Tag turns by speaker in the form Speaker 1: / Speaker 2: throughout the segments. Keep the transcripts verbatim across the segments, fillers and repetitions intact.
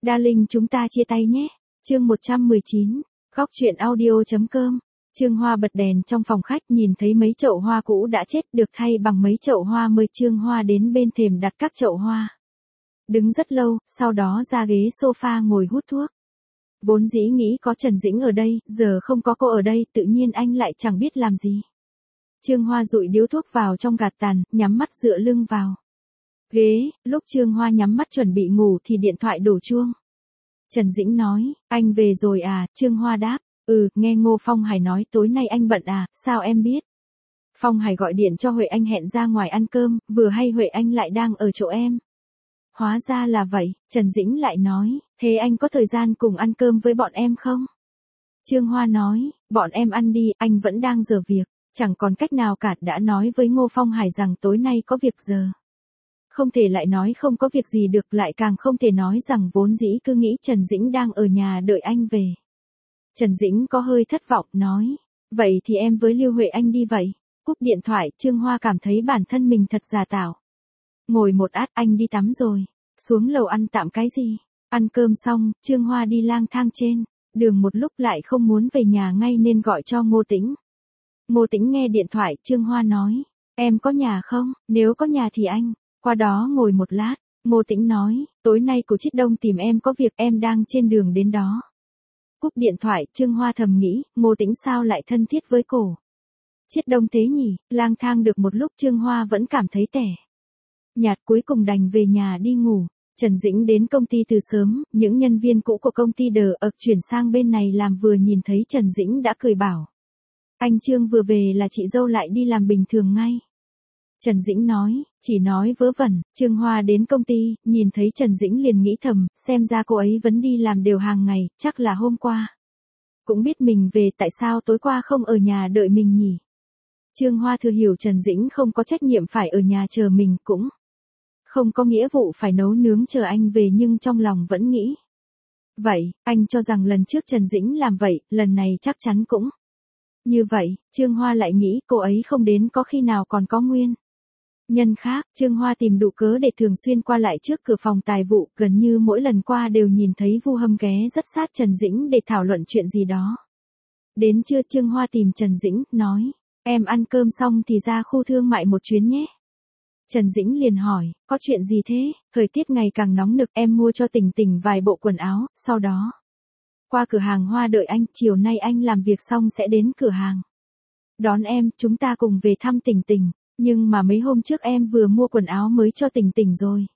Speaker 1: Darling chúng ta chia tay nhé. Chương một trăm mười chín. Góc truyện audio.com. Trương Hoa bật đèn trong phòng khách, nhìn thấy mấy chậu hoa cũ đã chết được thay bằng mấy chậu hoa mới. Trương Hoa đến bên thềm đặt các chậu hoa. Đứng rất lâu, sau đó ra ghế sofa ngồi hút thuốc. Vốn dĩ nghĩ có Trần Dĩnh ở đây, giờ không có cô ở đây, tự nhiên anh lại chẳng biết làm gì. Trương Hoa dụi điếu thuốc vào trong gạt tàn, nhắm mắt dựa lưng vào ghế. Lúc Trương Hoa nhắm mắt chuẩn bị ngủ thì điện thoại đổ chuông. Trần Dĩnh nói, anh về rồi à? Trương Hoa đáp, ừ, nghe Ngô Phong Hải nói tối nay anh bận à, sao em biết? Phong Hải gọi điện cho Huệ Anh hẹn ra ngoài ăn cơm, vừa hay Huệ Anh lại đang ở chỗ em. Hóa ra là vậy, Trần Dĩnh lại nói, thế anh có thời gian cùng ăn cơm với bọn em không? Trương Hoa nói, bọn em ăn đi, anh vẫn đang giờ việc, chẳng còn cách nào cả, đã nói với Ngô Phong Hải rằng tối nay có việc giờ. Không thể lại nói không có việc gì được, lại càng không thể nói rằng vốn dĩ cứ nghĩ Trần Dĩnh đang ở nhà đợi anh về. Trần Dĩnh có hơi thất vọng, nói, vậy thì em với Lưu Huệ Anh đi vậy. Cúp điện thoại, Trương Hoa cảm thấy bản thân mình thật giả tạo. Ngồi một át, anh đi tắm rồi. Xuống lầu ăn tạm cái gì? Ăn cơm xong, Trương Hoa đi lang thang trên đường một lúc, lại không muốn về nhà ngay nên gọi cho Ngô Tĩnh. Ngô Tĩnh nghe điện thoại, Trương Hoa nói, em có nhà không? Nếu có nhà thì anh qua đó ngồi một lát. Ngô Tĩnh nói, tối nay cô Chiết Đông tìm em có việc, em đang trên đường đến đó. Cúp điện thoại, Trương Hoa thầm nghĩ, Ngô Tĩnh sao lại thân thiết với cô Chiết Đông thế nhỉ? Lang thang được một lúc, Trương Hoa vẫn cảm thấy tẻ nhạt, cuối cùng đành về nhà đi ngủ. Trần Dĩnh đến công ty từ sớm, những nhân viên cũ của công ty đờ ực chuyển sang bên này làm, vừa nhìn thấy Trần Dĩnh đã cười bảo, anh Trương vừa về là chị dâu lại đi làm bình thường ngay. Trần Dĩnh nói, chỉ nói vớ vẩn. Trương Hoa đến công ty, nhìn thấy Trần Dĩnh liền nghĩ thầm, xem ra cô ấy vẫn đi làm đều hàng ngày, chắc là hôm qua cũng biết mình về, tại sao tối qua không ở nhà đợi mình nhỉ? Trương Hoa thừa hiểu Trần Dĩnh không có trách nhiệm phải ở nhà chờ mình, cũng không có nghĩa vụ phải nấu nướng chờ anh về, nhưng trong lòng vẫn nghĩ vậy. Anh cho rằng lần trước Trần Dĩnh làm vậy, lần này chắc chắn cũng như vậy. Trương Hoa lại nghĩ cô ấy không đến có khi nào còn có nguyên nhân khác. Trương Hoa tìm đủ cớ để thường xuyên qua lại trước cửa phòng tài vụ, gần như mỗi lần qua đều nhìn thấy Vu Hâm ghé rất sát Trần Dĩnh để thảo luận chuyện gì đó. Đến trưa, Trương Hoa tìm Trần Dĩnh, nói, em ăn cơm xong thì ra khu thương mại một chuyến nhé. Trần Dĩnh liền hỏi, có chuyện gì thế? Thời tiết ngày càng nóng nực, em mua cho Tình Tình vài bộ quần áo, sau đó qua cửa hàng hoa đợi anh, chiều nay anh làm việc xong sẽ đến cửa hàng đón em, chúng ta cùng về thăm Tình Tình. Nhưng mà mấy hôm trước em vừa mua quần áo mới cho Tình Tình rồi.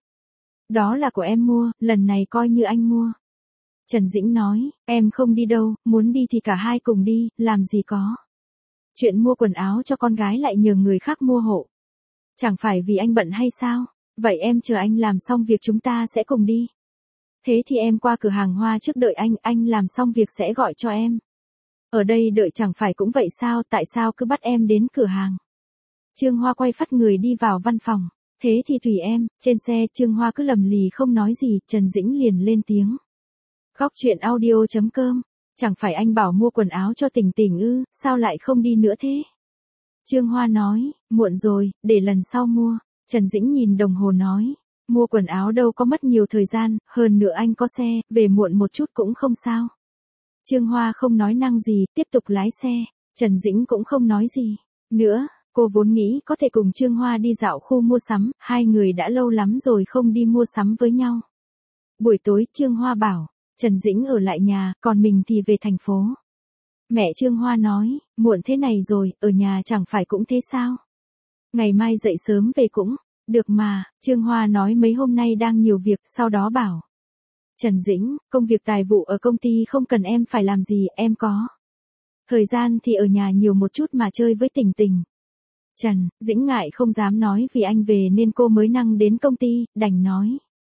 Speaker 1: Đó là của em mua, lần này coi như anh mua. Trần Dĩnh nói, em không đi đâu, muốn đi thì cả hai cùng đi, làm gì có chuyện mua quần áo cho con gái lại nhờ người khác mua hộ. Chẳng phải vì anh bận hay sao? Vậy em chờ anh làm xong việc chúng ta sẽ cùng đi. Thế thì em qua cửa hàng hoa trước đợi anh, anh làm xong việc sẽ gọi cho em. Ở đây đợi chẳng phải cũng vậy sao, tại sao cứ bắt em đến cửa hàng? Trương Hoa quay phắt người đi vào văn phòng. Thế thì tùy em. Trên xe, Trương Hoa cứ lầm lì không nói gì, Trần Dĩnh liền lên tiếng. Góc truyện audio.com. Chẳng phải anh bảo mua quần áo cho Tình Tình ư, sao lại không đi nữa thế? Trương Hoa nói, muộn rồi, để lần sau mua. Trần Dĩnh nhìn đồng hồ nói, mua quần áo đâu có mất nhiều thời gian, hơn nữa anh có xe, về muộn một chút cũng không sao. Trương Hoa không nói năng gì, tiếp tục lái xe. Trần Dĩnh cũng không nói gì nữa. Cô vốn nghĩ có thể cùng Trương Hoa đi dạo khu mua sắm, hai người đã lâu lắm rồi không đi mua sắm với nhau. Buổi tối, Trương Hoa bảo, Trần Dĩnh ở lại nhà, còn mình thì về thành phố. Mẹ Trương Hoa nói, muộn thế này rồi, ở nhà chẳng phải cũng thế sao? Ngày mai dậy sớm về cũng được mà. Trương Hoa nói mấy hôm nay đang nhiều việc, sau đó bảo, Trần Dĩnh, công việc tài vụ ở công ty không cần em phải làm gì, em có thời gian thì ở nhà nhiều một chút mà chơi với Tình Tình. Trần Dĩnh ngại không dám nói vì anh về nên cô mới năng đến công ty, đành nói,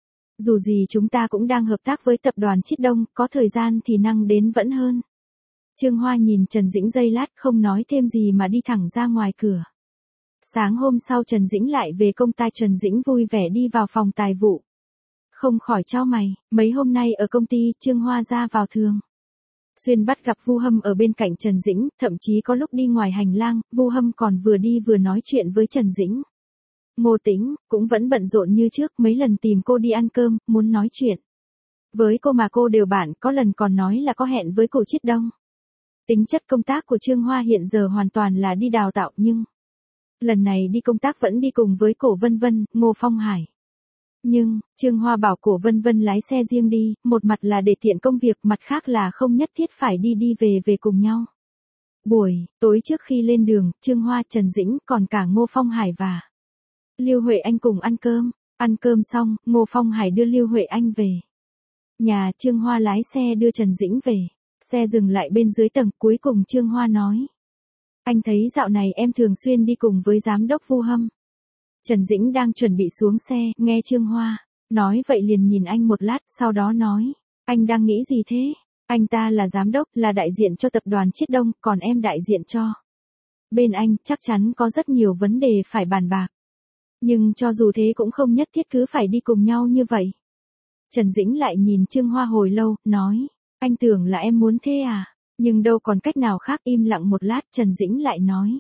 Speaker 1: dù gì chúng ta cũng đang hợp tác với tập đoàn Chiết Đông, có thời gian thì năng đến vẫn hơn. Trương Hoa nhìn Trần Dĩnh giây lát, không nói thêm gì mà đi thẳng ra ngoài cửa. Sáng hôm sau Trần Dĩnh lại về công ty. Trần Dĩnh vui vẻ đi vào phòng tài vụ, không khỏi chau mày. Mấy hôm nay ở công ty, Trương Hoa ra vào thường xuyên bắt gặp Vu Hâm ở bên cạnh Trần Dĩnh, thậm chí có lúc đi ngoài hành lang, Vu Hâm còn vừa đi vừa nói chuyện với Trần Dĩnh. Ngô Tĩnh cũng vẫn bận rộn như trước, mấy lần tìm cô đi ăn cơm, muốn nói chuyện Với cô mà cô đều bạn, có lần còn nói là có hẹn với cổ Chiết Đông. Tính chất công tác của Trương Hoa hiện giờ hoàn toàn là đi đào tạo nhưng lần này đi công tác vẫn đi cùng với cổ Vân Vân, Ngô Phong Hải. Nhưng, Trương Hoa bảo cổ Vân Vân lái xe riêng đi, một mặt là để tiện công việc, mặt khác là không nhất thiết phải đi đi về về cùng nhau. Buổi tối trước khi lên đường, Trương Hoa, Trần Dĩnh còn cả Ngô Phong Hải và Lưu Huệ Anh cùng ăn cơm. Ăn cơm xong, Ngô Phong Hải đưa Lưu Huệ Anh về nhà, Trương Hoa lái xe đưa Trần Dĩnh về. Xe dừng lại bên dưới tầng, cuối cùng Trương Hoa nói: Anh thấy dạo này em thường xuyên đi cùng với giám đốc Vu Hâm. Trần Dĩnh đang chuẩn bị xuống xe, nghe Trương Hoa nói vậy liền nhìn anh một lát, sau đó nói: Anh đang nghĩ gì thế? Anh ta là giám đốc, là đại diện cho tập đoàn Chiết Đông, còn em đại diện cho bên anh, chắc chắn có rất nhiều vấn đề phải bàn bạc. Nhưng cho dù thế cũng không nhất thiết cứ phải đi cùng nhau như vậy. Trần Dĩnh lại nhìn Trương Hoa hồi lâu, nói: Anh tưởng là em muốn thế à? Nhưng đâu còn cách nào khác. Im lặng một lát, Trần Dĩnh lại nói: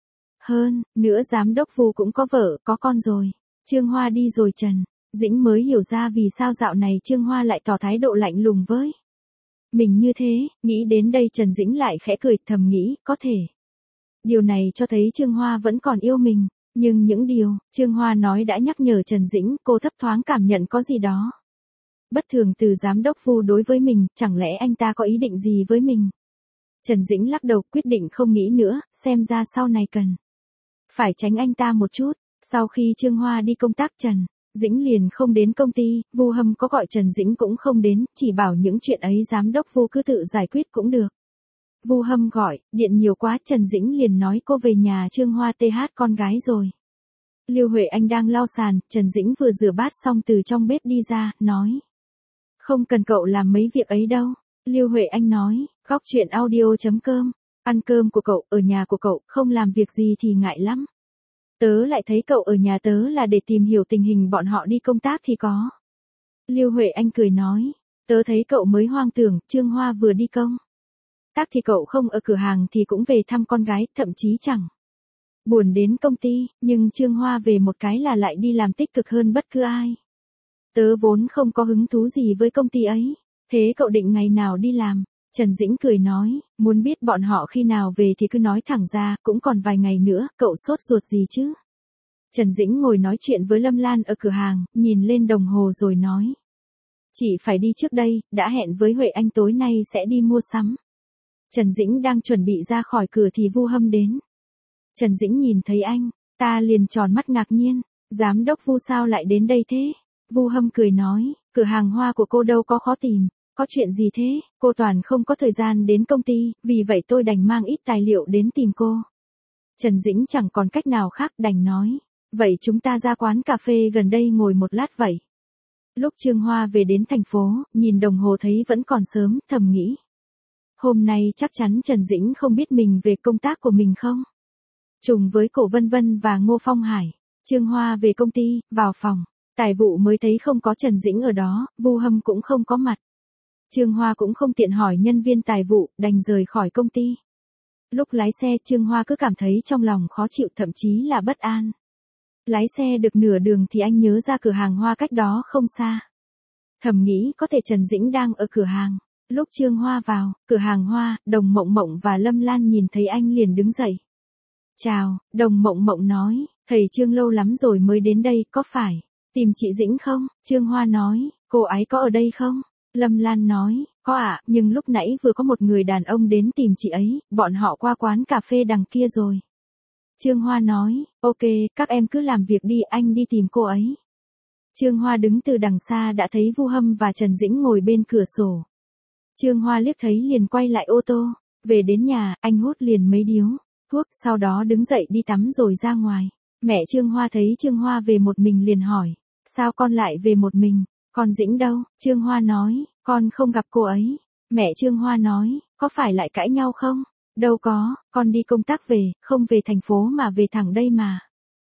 Speaker 1: Hơn nữa giám đốc Vu cũng có vợ, có con rồi. Trương Hoa đi rồi Trần Dĩnh mới hiểu ra vì sao dạo này Trương Hoa lại tỏ thái độ lạnh lùng với mình như thế. Nghĩ đến đây Trần Dĩnh lại khẽ cười, thầm nghĩ, có thể điều này cho thấy Trương Hoa vẫn còn yêu mình. Nhưng những điều Trương Hoa nói đã nhắc nhở Trần Dĩnh, cô thấp thoáng cảm nhận có gì đó bất thường từ giám đốc Vu đối với mình, chẳng lẽ anh ta có ý định gì với mình? Trần Dĩnh lắc đầu, quyết định không nghĩ nữa, xem ra sau này cần phải tránh anh ta một chút. Sau khi Trương Hoa đi công tác, Trần Dĩnh liền không đến công ty, Vu Hâm có gọi Trần Dĩnh cũng không đến, chỉ bảo những chuyện ấy giám đốc Vu cứ tự giải quyết cũng được. Vu Hâm gọi, điện nhiều quá, Trần Dĩnh liền nói cô về nhà Trương Hoa tê hát con gái rồi. Lưu Huệ Anh đang lau sàn, Trần Dĩnh vừa rửa bát xong từ trong bếp đi ra, nói: Không cần cậu làm mấy việc ấy đâu. Lưu Huệ Anh nói: Góc chuyện audio chấm com, ăn cơm của cậu, ở nhà của cậu, không làm việc gì thì ngại lắm. Tớ lại thấy cậu ở nhà tớ là để tìm hiểu tình hình bọn họ đi công tác thì có. Lưu Huệ Anh cười nói: Tớ thấy cậu mới hoang tưởng, Trương Hoa vừa đi công tác thì cậu không ở cửa hàng thì cũng về thăm con gái, thậm chí chẳng buồn đến công ty, nhưng Trương Hoa về một cái là lại đi làm tích cực hơn bất cứ ai. Tớ vốn không có hứng thú gì với công ty ấy. Thế cậu định ngày nào đi làm? Trần Dĩnh cười nói: Muốn biết bọn họ khi nào về thì cứ nói thẳng ra, cũng còn vài ngày nữa, cậu sốt ruột gì chứ? Trần Dĩnh ngồi nói chuyện với Lâm Lan ở cửa hàng, nhìn lên đồng hồ rồi nói: Chị phải đi trước đây, đã hẹn với Huệ Anh tối nay sẽ đi mua sắm. Trần Dĩnh đang chuẩn bị ra khỏi cửa thì Vu Hâm đến. Trần Dĩnh nhìn thấy anh, ta liền tròn mắt ngạc nhiên: Giám đốc Vu sao lại đến đây thế? Vu Hâm cười nói: Cửa hàng hoa của cô đâu có khó tìm. Có chuyện gì thế? Cô toàn không có thời gian đến công ty, vì vậy tôi đành mang ít tài liệu đến tìm cô. Trần Dĩnh chẳng còn cách nào khác, đành nói: Vậy chúng ta ra quán cà phê gần đây ngồi một lát vậy. Lúc Trương Hoa về đến thành phố, nhìn đồng hồ thấy vẫn còn sớm, thầm nghĩ: Hôm nay chắc chắn Trần Dĩnh không biết mình về công tác của mình không? Trùng với cổ Vân Vân và Ngô Phong Hải, Trương Hoa về công ty, vào phòng tài vụ mới thấy không có Trần Dĩnh ở đó, Vu Hâm cũng không có mặt. Trương Hoa cũng không tiện hỏi nhân viên tài vụ, đành rời khỏi công ty. Lúc lái xe, Trương Hoa cứ cảm thấy trong lòng khó chịu, thậm chí là bất an. Lái xe được nửa đường thì anh nhớ ra cửa hàng hoa cách đó không xa. Thầm nghĩ có thể Trần Dĩnh đang ở cửa hàng. Lúc Trương Hoa vào cửa hàng hoa, Đồng Mộng Mộng và Lâm Lan nhìn thấy anh liền đứng dậy. Chào, Đồng Mộng Mộng nói: Thầy Trương lâu lắm rồi mới đến đây, có phải tìm chị Dĩnh không? Trương Hoa nói: Cô ấy có ở đây không? Lâm Lan nói: Có ạ, à, nhưng lúc nãy vừa có một người đàn ông đến tìm chị ấy, bọn họ qua quán cà phê đằng kia rồi. Trương Hoa nói: Ok, các em cứ làm việc đi, anh đi tìm cô ấy. Trương Hoa đứng từ đằng xa đã thấy Vu Hâm và Trần Dĩnh ngồi bên cửa sổ. Trương Hoa liếc thấy liền quay lại ô tô. Về đến nhà, anh hút liền mấy điếu thuốc, sau đó đứng dậy đi tắm rồi ra ngoài. Mẹ Trương Hoa thấy Trương Hoa về một mình liền hỏi: Sao con lại về một mình? Con Dĩnh đâu? Trương Hoa nói: Con không gặp cô ấy. Mẹ Trương Hoa nói: Có phải lại cãi nhau không? Đâu có, con đi công tác về, không về thành phố mà về thẳng đây mà.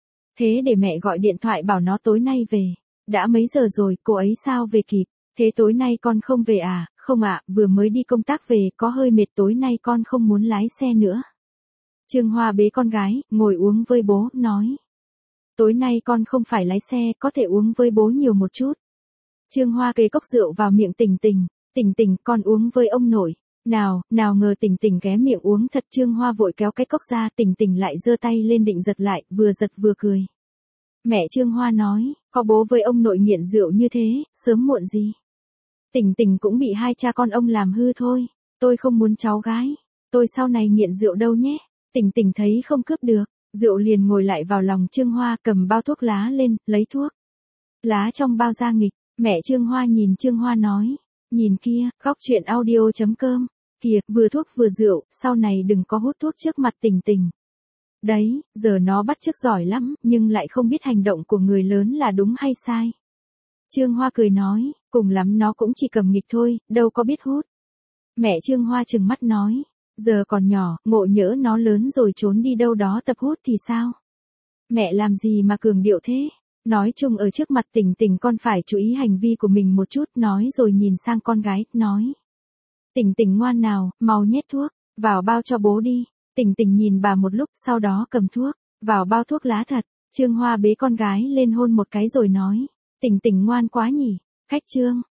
Speaker 1: Thế để mẹ gọi điện thoại bảo nó tối nay về. Đã mấy giờ rồi, cô ấy sao về kịp? Thế tối nay con không về à? Không ạ, vừa mới đi công tác về, có hơi mệt, tối nay con không muốn lái xe nữa. Trương Hoa bế con gái, ngồi uống với bố, nói: Tối nay con không phải lái xe, có thể uống với bố nhiều một chút. Trương Hoa kề cốc rượu vào miệng Tình Tình, Tình Tình con uống với ông nội. Nào, nào ngờ Tình Tình ghé miệng uống thật. Trương Hoa vội kéo cái cốc ra, Tình Tình lại giơ tay lên định giật lại, vừa giật vừa cười. Mẹ Trương Hoa nói, có bố với ông nội nghiện rượu như thế, sớm muộn gì. Tình Tình cũng bị hai cha con ông làm hư thôi, tôi không muốn cháu gái, tôi sau này nghiện rượu đâu nhé. Tình Tình thấy không cướp được, rượu liền ngồi lại vào lòng Trương Hoa, cầm bao thuốc lá lên, lấy thuốc lá trong bao ra nghịch. Mẹ Trương Hoa nhìn Trương Hoa nói, nhìn kia, góc chuyện audio chấm com, kìa, vừa thuốc vừa rượu, sau này đừng có hút thuốc trước mặt Tình Tình. Đấy, giờ nó bắt chước giỏi lắm, nhưng lại không biết hành động của người lớn là đúng hay sai. Trương Hoa cười nói, cùng lắm nó cũng chỉ cầm nghịch thôi, đâu có biết hút. Mẹ Trương Hoa trừng mắt nói, giờ còn nhỏ, ngộ nhỡ nó lớn rồi trốn đi đâu đó tập hút thì sao? Mẹ làm gì mà cường điệu thế? Nói chung ở trước mặt Tình Tình con phải chú ý hành vi của mình một chút, nói rồi nhìn sang con gái, nói. Tình Tình ngoan nào, mau nhét thuốc, vào bao cho bố đi. Tình Tình nhìn bà một lúc, sau đó cầm thuốc, vào bao thuốc lá thật. Trương Hoa bế con gái lên hôn một cái rồi nói, Tình Tình ngoan quá nhỉ, khách Trương.